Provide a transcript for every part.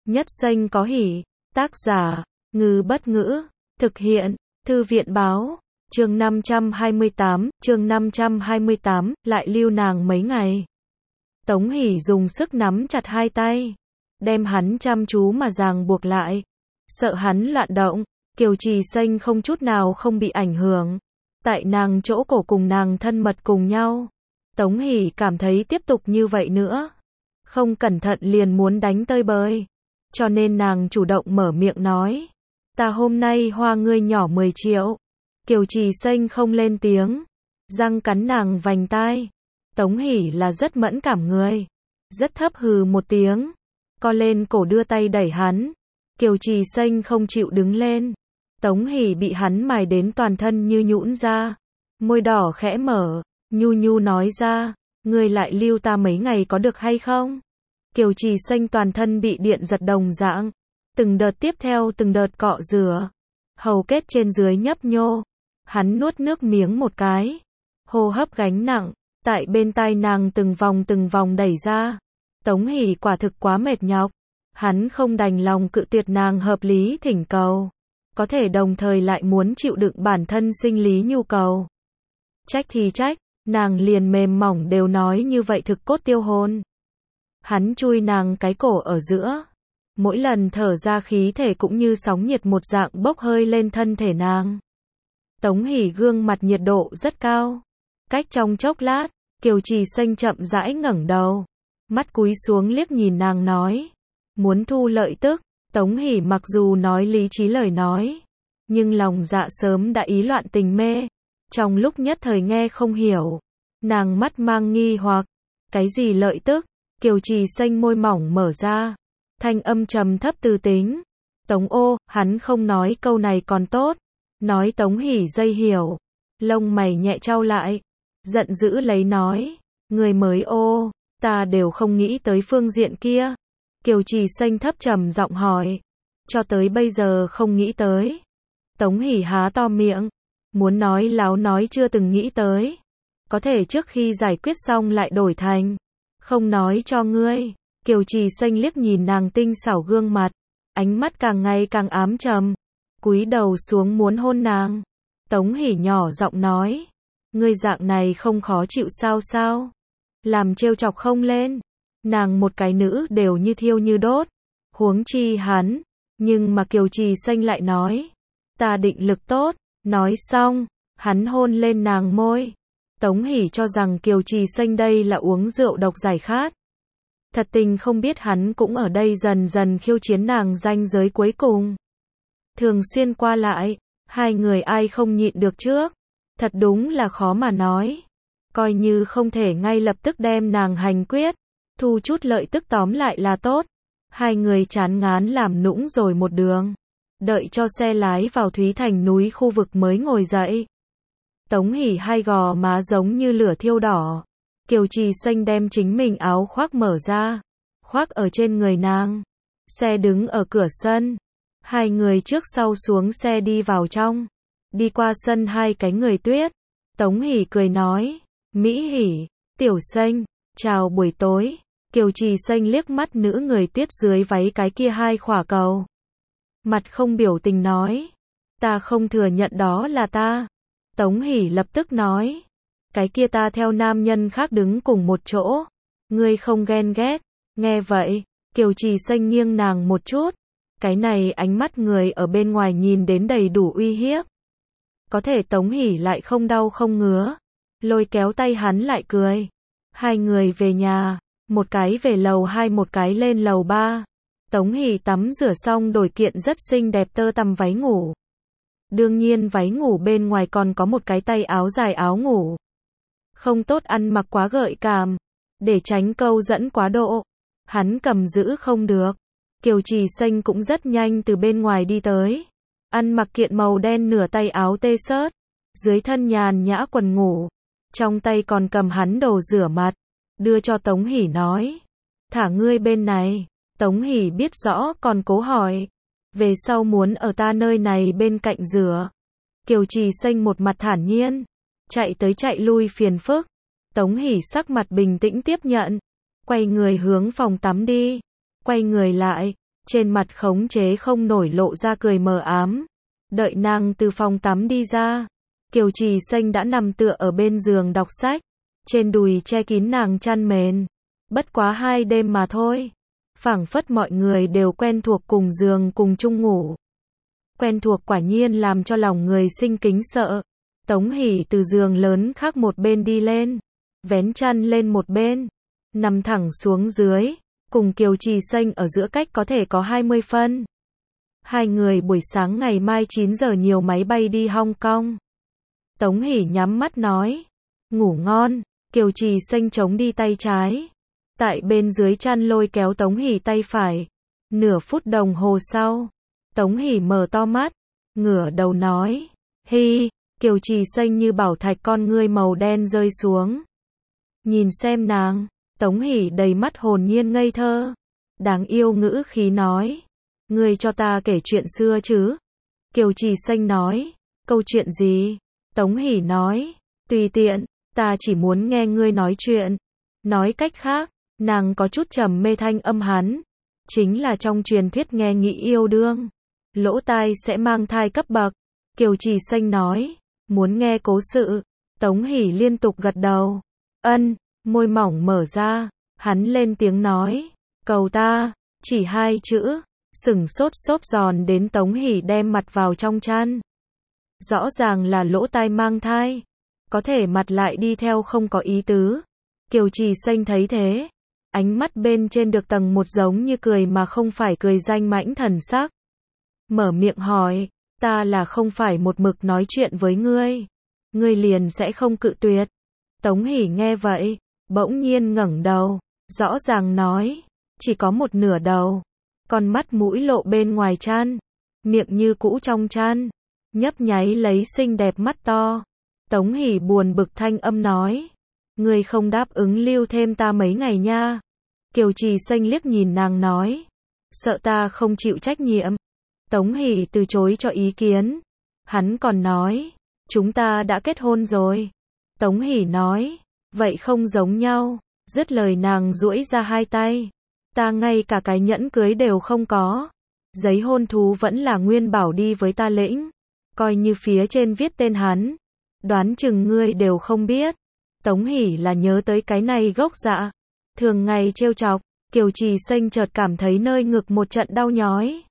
Nhất xanh có hỉ. Tác giả, Ngư Bất Ngữ. Thực hiện, Thư viện Báo. Chương 528, lại lưu nàng mấy ngày. Tống Hỷ dùng sức nắm chặt hai tay, đem hắn chăm chú mà ràng buộc lại. Sợ hắn loạn động, Kiều Trì Xanh không chút nào không bị ảnh hưởng. Tại nàng chỗ cổ cùng nàng thân mật cùng nhau. Tống Hỷ cảm thấy tiếp tục như vậy nữa, không cẩn thận liền muốn đánh tơi bời. Cho nên nàng chủ động mở miệng nói. Ta hôm nay hoa ngươi nhỏ 10 triệu. Kiều Trì Xanh không lên tiếng, răng cắn nàng vành tai. Tống Hỷ là rất mẫn cảm người, rất thấp hừ một tiếng, co lên cổ đưa tay đẩy hắn. Kiều Trì Xanh không chịu đứng lên. Tống Hỷ bị hắn mài đến toàn thân như nhũn ra, môi đỏ khẽ mở, nhu nhu nói ra, ngươi lại lưu ta mấy ngày có được hay không? Kiều Trì Xanh toàn thân bị điện giật đồng dạng, từng đợt tiếp theo từng đợt cọ rửa, hầu kết trên dưới nhấp nhô. Hắn nuốt nước miếng một cái, hô hấp gánh nặng, tại bên tai nàng từng vòng đẩy ra. Tống Hỷ quả thực quá mệt nhọc, hắn không đành lòng cự tuyệt nàng hợp lý thỉnh cầu, có thể đồng thời lại muốn chịu đựng bản thân sinh lý nhu cầu. Trách thì trách, nàng liền mềm mỏng đều nói như vậy thực cốt tiêu hồn. Hắn chui nàng cái cổ ở giữa, mỗi lần thở ra khí thể cũng như sóng nhiệt một dạng bốc hơi lên thân thể nàng. Tống Hỷ gương mặt nhiệt độ rất cao. Cách trong chốc lát, Kiều Trì Xanh chậm rãi ngẩng đầu, mắt cúi xuống liếc nhìn nàng nói, muốn thu lợi tức. Tống Hỷ mặc dù nói lý trí lời nói, nhưng lòng dạ sớm đã ý loạn tình mê, trong lúc nhất thời nghe không hiểu. Nàng mắt mang nghi hoặc, cái gì lợi tức? Kiều Trì Xanh môi mỏng mở ra, thanh âm trầm thấp từ tính. Tống ô, hắn không nói câu này còn tốt, nói Tống Hỷ dây hiểu, lông mày nhẹ chau lại, giận dữ lấy nói, người mới ô, ta đều không nghĩ tới phương diện kia. Kiều Trì Xanh thấp trầm giọng hỏi, cho tới bây giờ không nghĩ tới. Tống Hỷ há to miệng, muốn nói láo nói chưa từng nghĩ tới, có thể trước khi giải quyết xong lại đổi thành, không nói cho ngươi. Kiều Trì Xanh liếc nhìn nàng tinh xảo gương mặt, ánh mắt càng ngày càng ám trầm, cúi đầu xuống muốn hôn nàng. Tống Hỷ nhỏ giọng nói, ngươi dạng này không khó chịu sao? Làm trêu chọc không lên. Nàng một cái nữ đều như thiêu như đốt, huống chi hắn. Nhưng mà Kiều Trì Xanh lại nói, ta định lực tốt. Nói xong, hắn hôn lên nàng môi. Tống Hỷ cho rằng Kiều Trì Xanh đây là uống rượu độc giải khát. Thật tình không biết hắn cũng ở đây dần dần khiêu chiến nàng ranh giới cuối cùng. Thường xuyên qua lại, hai người ai không nhịn được trước. Thật đúng là khó mà nói. Coi như không thể ngay lập tức đem nàng hành quyết, thu chút lợi tức tóm lại là tốt. Hai người chán ngán làm nũng rồi một đường, đợi cho xe lái vào Thúy Thành núi khu vực mới ngồi dậy. Tống Hỷ hai gò má giống như lửa thiêu đỏ. Kiều Trì Xanh đem chính mình áo khoác mở ra, khoác ở trên người nàng. Xe đứng ở cửa sân, hai người trước sau xuống xe đi vào trong. Đi qua sân hai cái người tuyết, Tống Hỷ cười nói, Mỹ Hỷ, Tiểu Xanh, chào buổi tối. Kiều Trì Xanh liếc mắt nữ người tuyết dưới váy cái kia hai khỏa cầu, mặt không biểu tình nói, ta không thừa nhận đó là ta. Tống Hỷ lập tức nói, cái kia ta theo nam nhân khác đứng cùng một chỗ, ngươi không ghen ghét. Nghe vậy, Kiều Trì Xanh nghiêng nàng một chút, cái này ánh mắt người ở bên ngoài nhìn đến đầy đủ uy hiếp. Có thể Tống Hỷ lại không đau không ngứa, lôi kéo tay hắn lại cười. Hai người về nhà, một cái về lầu 2 một cái lên lầu 3. Tống Hỷ tắm rửa xong đổi kiện rất xinh đẹp tơ tằm váy ngủ. Đương nhiên váy ngủ bên ngoài còn có một cái tay áo dài áo ngủ. Không tốt ăn mặc quá gợi cảm, để tránh câu dẫn quá độ. Hắn cầm giữ không được. Kiều Trì Xanh cũng rất nhanh từ bên ngoài đi tới. Ăn mặc kiện màu đen nửa tay áo t-shirt, dưới thân nhàn nhã quần ngủ. Trong tay còn cầm hắn đồ rửa mặt, đưa cho Tống Hỷ nói, thả ngươi bên này. Tống Hỷ biết rõ còn cố hỏi, về sau muốn ở ta nơi này bên cạnh rửa. Kiều Trì Xanh một mặt thản nhiên, chạy tới chạy lui phiền phức. Tống Hỷ sắc mặt bình tĩnh tiếp nhận, quay người hướng phòng tắm đi. Quay người lại, trên mặt khống chế không nổi lộ ra cười mờ ám. Đợi nàng từ phòng tắm đi ra, Kiều Trì Xanh đã nằm tựa ở bên giường đọc sách, trên đùi che kín nàng chăn mền. Bất quá 2 đêm mà thôi, phảng phất mọi người đều quen thuộc cùng giường cùng chung ngủ. Quen thuộc quả nhiên làm cho lòng người sinh kính sợ. Tống Hỷ từ giường lớn khác một bên đi lên, vén chăn lên một bên, nằm thẳng xuống dưới, cùng Kiều Trì Xanh ở giữa cách có thể có 20 phân. Hai người buổi sáng ngày mai 9 giờ nhiều máy bay đi Hong Kong. Tống Hỷ nhắm mắt nói, ngủ ngon. Kiều Trì Xanh chống đi tay trái, tại bên dưới chăn lôi kéo Tống Hỷ tay phải. Nửa phút đồng hồ sau, Tống Hỷ mở to mắt, ngửa đầu nói, hi. Kiều Trì Xanh như bảo thạch con ngươi màu đen rơi xuống. Nhìn xem nàng, Tống Hỷ đầy mắt hồn nhiên ngây thơ, đáng yêu ngữ khí nói, ngươi cho ta kể chuyện xưa chứ? Kiều Trì Xanh nói, câu chuyện gì? Tống Hỷ nói, tùy tiện, ta chỉ muốn nghe ngươi nói chuyện. Nói cách khác, nàng có chút trầm mê thanh âm hắn, chính là trong truyền thuyết nghe nghĩ yêu đương, lỗ tai sẽ mang thai cấp bậc. Kiều Trì Xanh nói, muốn nghe cố sự. Tống Hỷ liên tục gật đầu, ân, môi mỏng mở ra, hắn lên tiếng nói, cầu ta, chỉ 2 chữ, sừng sốt xốp giòn đến Tống Hỷ đem mặt vào trong chăn. Rõ ràng là lỗ tai mang thai, có thể mặt lại đi theo không có ý tứ. Kiều Trì Xanh thấy thế, ánh mắt bên trên được tầng một giống như cười mà không phải cười danh mãnh thần sắc. Mở miệng hỏi, ta là không phải một mực nói chuyện với ngươi, ngươi liền sẽ không cự tuyệt. Tống Hỷ nghe vậy, bỗng nhiên ngẩng đầu, rõ ràng nói, chỉ có một nửa đầu, con mắt mũi lộ bên ngoài chăn, miệng như cũ trong chăn, nhấp nháy lấy xinh đẹp mắt to. Tống Hỷ buồn bực thanh âm nói, ngươi không đáp ứng lưu thêm ta mấy ngày nha. Kiều Trì Xanh liếc nhìn nàng nói, sợ ta không chịu trách nhiệm. Tống Hỷ từ chối cho ý kiến. Hắn còn nói, chúng ta đã kết hôn rồi. Tống Hỷ nói, vậy không giống nhau. Dứt lời nàng duỗi ra 2 tay. Ta ngay cả cái nhẫn cưới đều không có. Giấy hôn thú vẫn là Nguyên Bảo đi với ta lĩnh. Coi như phía trên viết tên hắn. Đoán chừng ngươi đều không biết. Tống Hỷ là nhớ tới cái này gốc dạ. Thường ngày trêu chọc, Kiều Trì Xanh chợt cảm thấy nơi ngực một trận đau nhói.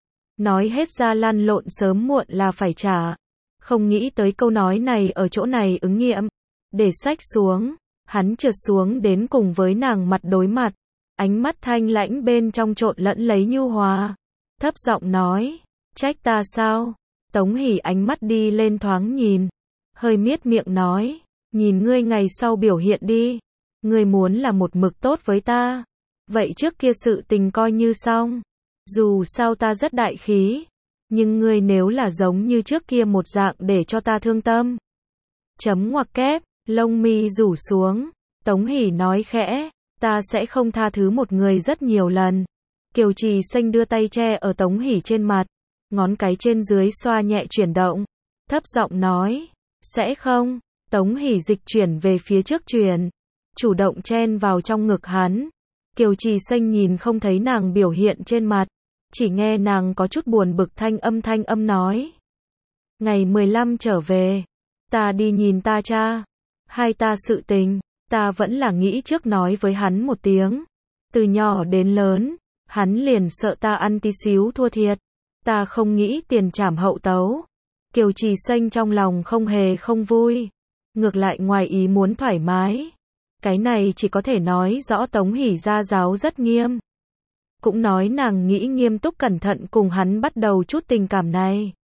Nói hết ra lăn lộn sớm muộn là phải trả. Không nghĩ tới câu nói này ở chỗ này ứng nghiệm. Để sách xuống, hắn trượt xuống đến cùng với nàng mặt đối mặt. Ánh mắt thanh lãnh bên trong trộn lẫn lấy nhu hòa. Thấp giọng nói, trách ta sao? Tống Hỷ ánh mắt đi lên thoáng nhìn. Hơi miết miệng nói, nhìn ngươi ngày sau biểu hiện đi. Ngươi muốn là một mực tốt với ta. Vậy trước kia sự tình coi như xong. Dù sao ta rất đại khí, nhưng ngươi nếu là giống như trước kia một dạng để cho ta thương tâm. Chấm ngoặc kép, lông mi rủ xuống, Tống Hỷ nói khẽ, ta sẽ không tha thứ một người rất nhiều lần. Kiều Trì Xanh đưa tay che ở Tống Hỷ trên mặt, ngón cái trên dưới xoa nhẹ chuyển động, thấp giọng nói, sẽ không. Tống Hỷ dịch chuyển về phía trước chuyển, chủ động chen vào trong ngực hắn. Kiều Trì Xanh nhìn không thấy nàng biểu hiện trên mặt, chỉ nghe nàng có chút buồn bực thanh âm nói. Ngày 15 trở về, ta đi nhìn ta cha. Hai ta sự tình, ta vẫn là nghĩ trước nói với hắn một tiếng. Từ nhỏ đến lớn, hắn liền sợ ta ăn tí xíu thua thiệt. Ta không nghĩ tiền trảm hậu tấu. Kiều Trì Xanh trong lòng không hề không vui, ngược lại ngoài ý muốn thoải mái. Cái này chỉ có thể nói rõ Tống Hỷ gia giáo rất nghiêm. Cũng nói nàng nghĩ nghiêm túc cẩn thận cùng hắn bắt đầu chút tình cảm này.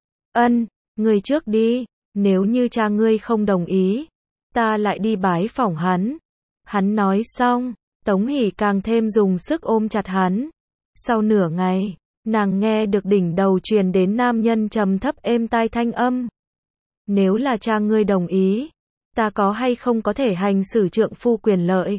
Ân, ngươi trước đi, nếu như cha ngươi không đồng ý, ta lại đi bái phỏng hắn. Hắn nói xong, Tống Hỷ càng thêm dùng sức ôm chặt hắn. Sau nửa ngày, nàng nghe được đỉnh đầu truyền đến nam nhân trầm thấp êm tai thanh âm. Nếu là cha ngươi đồng ý, ta có hay không có thể hành xử trượng phu quyền lợi?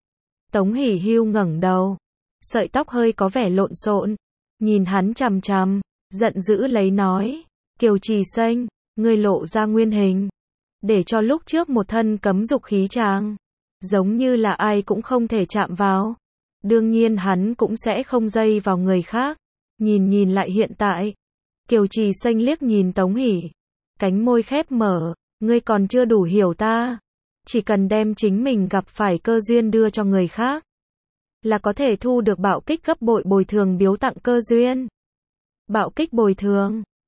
Tống Hỷ hưu ngẩng đầu, sợi tóc hơi có vẻ lộn xộn, nhìn hắn chằm chằm, giận dữ lấy nói, Kiều Trì Xanh, ngươi lộ ra nguyên hình, để cho lúc trước một thân cấm dục khí tràng, giống như là ai cũng không thể chạm vào. Đương nhiên hắn cũng sẽ không dây vào người khác. Nhìn lại hiện tại. Kiều Trì Xanh liếc nhìn Tống Hỷ. Cánh môi khép mở. Ngươi còn chưa đủ hiểu ta. Chỉ cần đem chính mình gặp phải cơ duyên đưa cho người khác. Là có thể thu được bạo kích gấp bội bồi thường biếu tặng cơ duyên. Bạo kích bồi thường.